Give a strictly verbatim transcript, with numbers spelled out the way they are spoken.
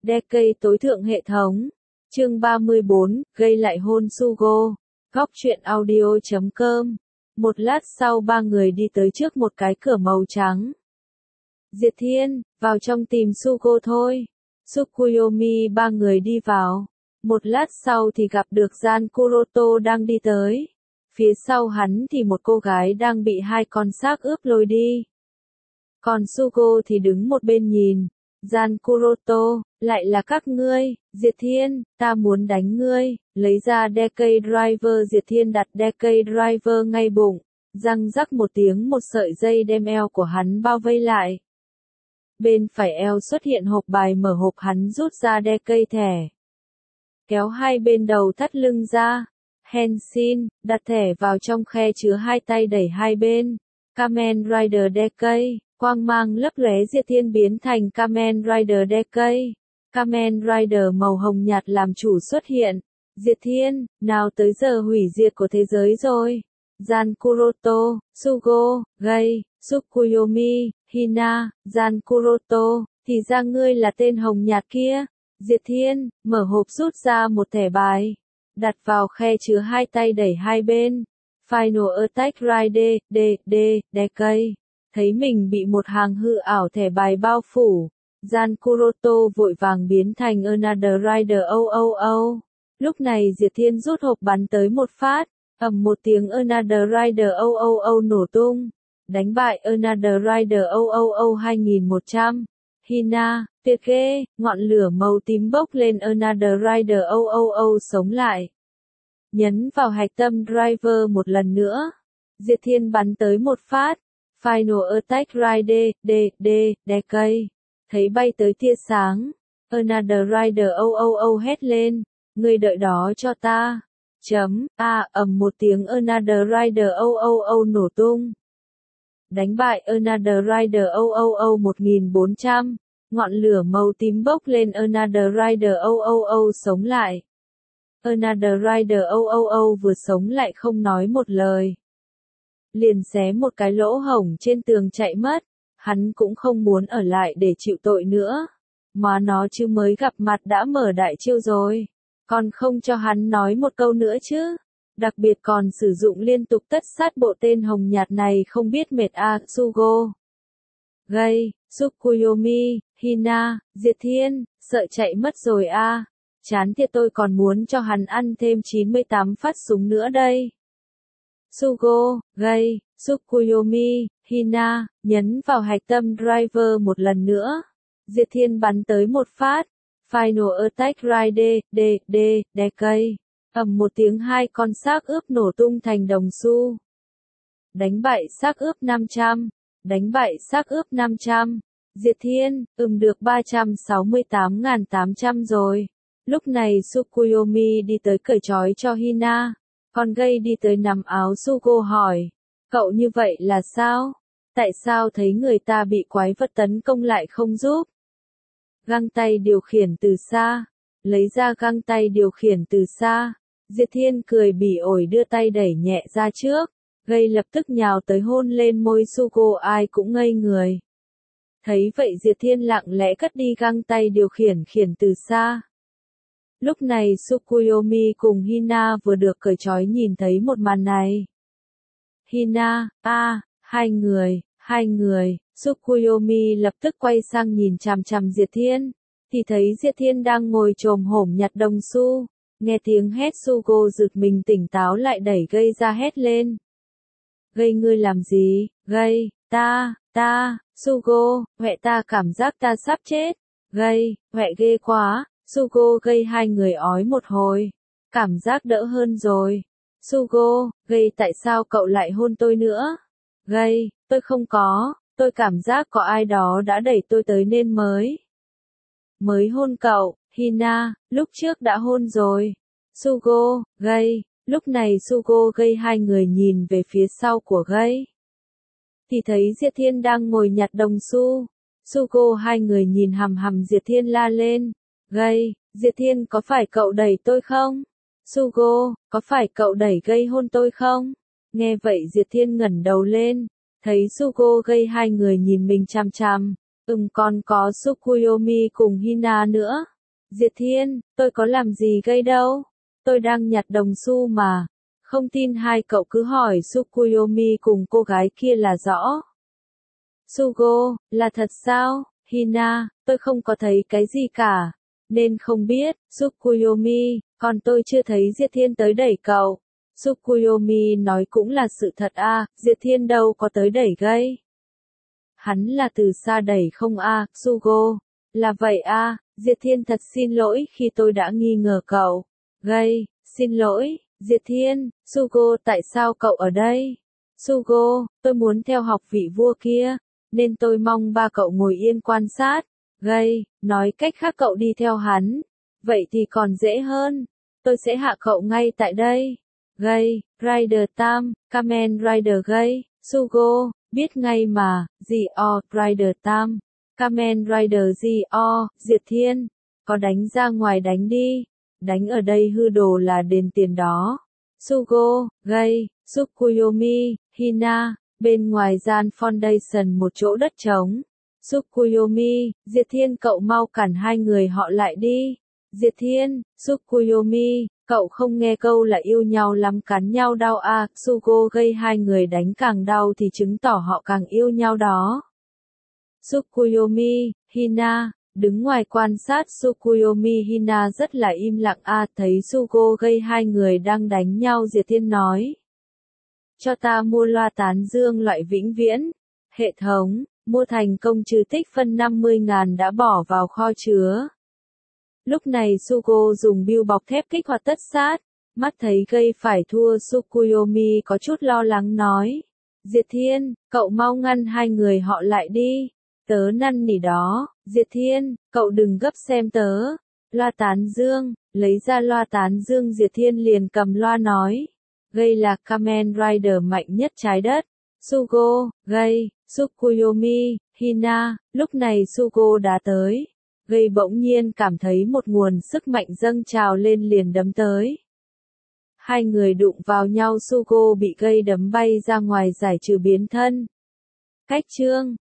Decade tối thượng hệ thống. Chương ba mươi bốn, gây lại hôn Sugo. Góc truyện audio chấm com. Một lát sau ba người đi tới trước một cái cửa màu trắng. Diệt Thiên, vào trong tìm Sugo thôi. Tsukuyomi ba người đi vào. Một lát sau thì gặp được Gian Kuroto đang đi tới. Phía sau hắn thì một cô gái đang bị hai con xác ướp lôi đi. Còn Sugo thì đứng một bên nhìn. Gian Kuroto, lại là các ngươi, Diệt Thiên, ta muốn đánh ngươi, lấy ra Decade Driver. Diệt Thiên đặt Decade Driver ngay bụng, răng rắc một tiếng, một sợi dây đem eo của hắn bao vây lại. Bên phải eo xuất hiện hộp bài, mở hộp hắn rút ra Decade thẻ. Kéo hai bên đầu thắt lưng ra. Henshin, đặt thẻ vào trong khe chứa, hai tay đẩy hai bên. Kamen Rider Decade, quang mang lấp lóe. Diệt Thiên biến thành Kamen Rider Decade. Kamen Rider màu hồng nhạt làm chủ xuất hiện. Diệt Thiên, nào tới giờ hủy diệt của thế giới rồi. Gian Kuroto, Sugo, Gai, Tsukuyomi, Hina, Gian Kuroto, thì ra ngươi là tên hồng nhạt kia. Diệt Thiên, mở hộp rút ra một thẻ bài. Đặt vào khe chứa, hai tay đẩy hai bên. Final Attack Rider, D, D, Decade. Thấy mình bị một hàng hư ảo thẻ bài bao phủ. Gian Kuroto vội vàng biến thành Another Rider. Oh oh oh. Lúc này Diệt Thiên rút hộp bắn tới một phát. Ầm một tiếng, Another Rider oh oh oh nổ tung. Đánh bại Another Rider. Oh oh oh hai nghìn một trăm. Hina, tuyệt ghê, ngọn lửa màu tím bốc lên. Another Rider. Oh oh oh sống lại. Nhấn vào hạch tâm driver một lần nữa. Diệt Thiên bắn tới một phát. Final Attack Rider, D, D, Decade. Thấy bay tới tia sáng. Another Rider. Oh oh oh hét lên. Ngươi đợi đó cho ta. Chấm, a, ầm một tiếng, Another Rider. Oh oh oh nổ tung. Đánh bại Another Rider. Oh oh oh một nghìn bốn trăm. Ngọn lửa màu tím bốc lên. Another Rider. Oh oh oh sống lại. Another Rider. Oh oh oh vừa sống lại không nói một lời. Liền xé một cái lỗ hổng trên tường chạy mất. Hắn cũng không muốn ở lại để chịu tội nữa. Mà nó chứ mới gặp mặt đã mở đại chiêu rồi. Còn không cho hắn nói một câu nữa chứ. Đặc biệt còn sử dụng liên tục tất sát bộ tên hồng nhạt này không biết mệt a. Sugo, Gai, Tsukuyomi, Hina, Diệt Thiên, sợ chạy mất rồi a. À. Chán thiệt, tôi còn muốn cho hắn ăn thêm chín mươi tám phát súng nữa đây. Sugo, Gai, Tsukuyomi, Hina, nhấn vào hạch tâm driver một lần nữa. Diệt Thiên bắn tới một phát. Final Attack Rider, D, D, Decade. Ầm một tiếng, hai con xác ướp nổ tung thành đồng xu. Đánh bại xác ướp năm trăm. Đánh bại xác ướp năm trăm. Diệt Thiên, ừm được ba trăm sáu mươi tám nghìn tám trăm rồi. Lúc này Tsukuyomi đi tới cởi trói cho Hina. Còn Gai đi tới nắm áo Sugo hỏi. Cậu như vậy là sao? Tại sao thấy người ta bị quái vật tấn công lại không giúp? Găng tay điều khiển từ xa. Lấy ra găng tay điều khiển từ xa. Diệt Thiên cười bỉ ổi đưa tay đẩy nhẹ ra trước. Gai lập tức nhào tới hôn lên môi Sugo, ai cũng ngây người. Thấy vậy Diệt Thiên lặng lẽ cất đi găng tay điều khiển khiển từ xa. Lúc này Tsukuyomi cùng Hina vừa được cởi trói nhìn thấy một màn này. Hina, a, à, hai người, hai người, Tsukuyomi lập tức quay sang nhìn chằm chằm Diệt Thiên. Thì thấy Diệt Thiên đang ngồi chồm hổm nhặt đồng xu. Nghe tiếng hét Sugo giật mình tỉnh táo lại, đẩy Gai ra hét lên. Gai, ngươi làm gì? Gai, ta, ta, Sugo, huệ, ta cảm giác ta sắp chết. Gai, huệ, ghê quá. Sugo, Gai, hai người ói một hồi. Cảm giác đỡ hơn rồi. Sugo, Gai, tại sao cậu lại hôn tôi nữa? Gai, tôi không có, tôi cảm giác có ai đó đã đẩy tôi tới nên mới. Mới hôn cậu. Hina, lúc trước đã hôn rồi. Sugo, Gai, lúc này Sugo, Gai hai người nhìn về phía sau của Gai. Thì thấy Diệt Thiên đang ngồi nhặt đồng xu. Sugo, hai người nhìn hằm hằm Diệt Thiên la lên. Gai, Diệt Thiên, có phải cậu đẩy tôi không? Sugo, có phải cậu đẩy Gai hôn tôi không? Nghe vậy Diệt Thiên ngẩng đầu lên. Thấy Sugo, Gai hai người nhìn mình chằm chằm. Ừm, còn có Tsukuyomi cùng Hina nữa. Diệt Thiên, tôi có làm gì gây đâu. Tôi đang nhặt đồng xu mà. Không tin hai cậu cứ hỏi Tsukuyomi cùng cô gái kia là rõ. Sugo, là thật sao? Hina, tôi không có thấy cái gì cả. Nên không biết. Tsukuyomi, còn tôi chưa thấy Diệt Thiên tới đẩy cậu. Tsukuyomi nói cũng là sự thật à, Diệt Thiên đâu có tới đẩy gây. Hắn là từ xa đẩy không à, Sugo. Là vậy à, Diệt Thiên thật xin lỗi khi tôi đã nghi ngờ cậu. Gây, xin lỗi, Diệt Thiên, Sugo tại sao cậu ở đây? Sugo, tôi muốn theo học vị vua kia, nên tôi mong ba cậu ngồi yên quan sát. Gây, nói cách khác cậu đi theo hắn. Vậy thì còn dễ hơn. Tôi sẽ hạ cậu ngay tại đây. Gây, Rider Tam, Kamen Rider Gây, Sugo, biết ngay mà, G.O. Rider Tam, Kamen Rider G.O. Diệt Thiên, có đánh ra ngoài đánh đi, đánh ở đây hư đồ là đền tiền đó. Sugo, Gây, Tsukuyomi, Hina, bên ngoài gian foundation một chỗ đất trống. Tsukuyomi, Diệt Thiên cậu mau cản hai người họ lại đi. Diệt Thiên, Tsukuyomi, cậu không nghe câu là yêu nhau lắm cắn nhau đau à, Sugo Gây hai người đánh càng đau thì chứng tỏ họ càng yêu nhau đó. Tsukuyomi, Hina, đứng ngoài quan sát Tsukuyomi Hina rất là im lặng à, thấy Sugo Gây hai người đang đánh nhau. Diệt Thiên nói. Cho ta mua loa tán dương loại vĩnh viễn. Hệ thống, mua thành công trừ tích phân năm mươi ngàn đã bỏ vào kho chứa. Lúc này Sugo dùng bưu bọc thép kích hoạt tất sát, mắt thấy Gây phải thua. Tsukuyomi có chút lo lắng nói. Diệt Thiên, cậu mau ngăn hai người họ lại đi. Tớ năn nỉ đó. Diệt Thiên, cậu đừng gấp xem tớ. Loa tán dương, lấy ra loa tán dương. Diệt Thiên liền cầm loa nói. Gây là Kamen Rider mạnh nhất trái đất. Sugo, Gây, Tsukuyomi, Hina, lúc này Sugo đã tới. Gây bỗng nhiên cảm thấy một nguồn sức mạnh dâng trào lên liền đấm tới. Hai người đụng vào nhau. Sugo bị Gây đấm bay ra ngoài giải trừ biến thân. Cách chương